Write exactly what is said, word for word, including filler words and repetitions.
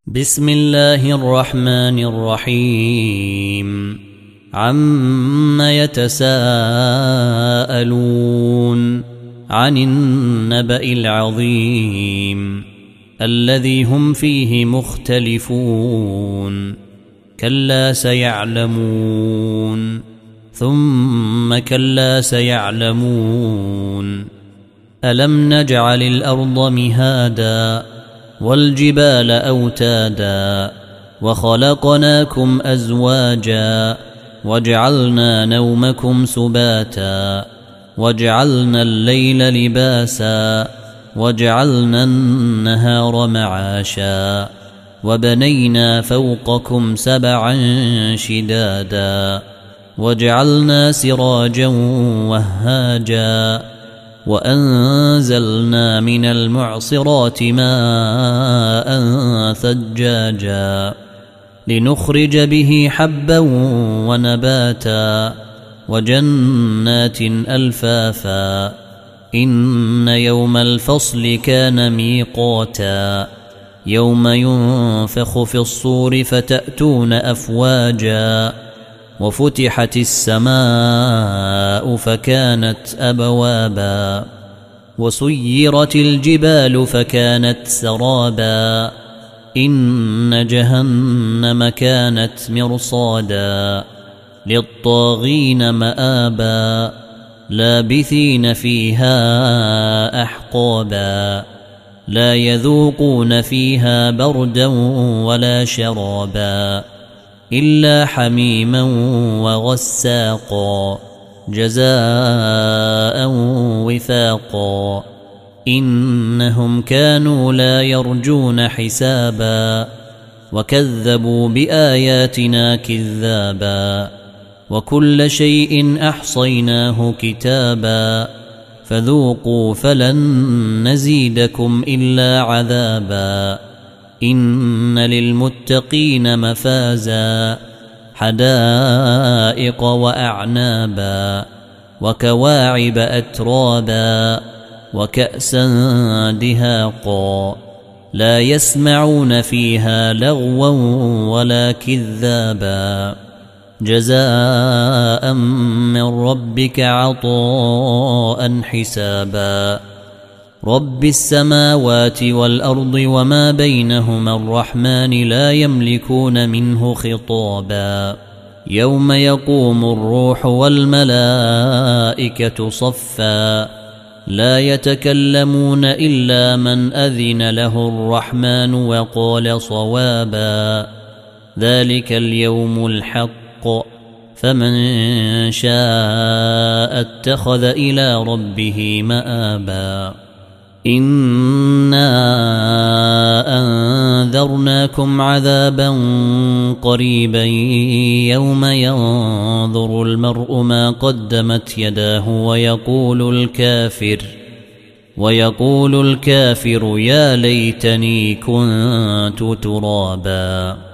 بسم الله الرحمن الرحيم عم يتساءلون عن النبأ العظيم الذي هم فيه مختلفون كلا سيعلمون ثم كلا سيعلمون ألم نجعل الأرض مهادا والجبال أوتادا وخلقناكم أزواجا وجعلنا نومكم سباتا وجعلنا الليل لباسا وجعلنا النهار معاشا وبنينا فوقكم سبعا شدادا وجعلنا سراجا وهاجا وأنزلنا من المعصرات ماء ثجاجا لنخرج به حبا ونباتا وجنات ألفافا إن يوم الفصل كان ميقاتا يوم ينفخ في الصور فتأتون أفواجا وفتحت السماء فكانت أبوابا وسيرت الجبال فكانت سرابا إن جهنم كانت مرصادا للطاغين مآبا لابثين فيها أحقابا لا يذوقون فيها بردا ولا شرابا إلا حميما وغساقا جزاء وفاقا إنهم كانوا لا يرجون حسابا وكذبوا بآياتنا كذابا وكل شيء أحصيناه كتابا فذوقوا فلن نزيدكم إلا عذابا إن للمتقين مفازا حدائق وأعنابا وكواعب أترابا وكأسا دهاقا لا يسمعون فيها لغوا ولا كذابا جزاء من ربك عطاء حسابا رب السماوات والأرض وما بينهما الرحمن لا يملكون منه خطابا يوم يقوم الروح والملائكة صفا لا يتكلمون إلا من أذن له الرحمن وقال صوابا ذلك اليوم الحق فمن شاء اتخذ إلى ربه مآبا إنا أنذرناكم عذابا قريبا يوم ينظر المرء ما قدمت يداه ويقول الكافر ويقول الكافر يا ليتني كنت ترابا.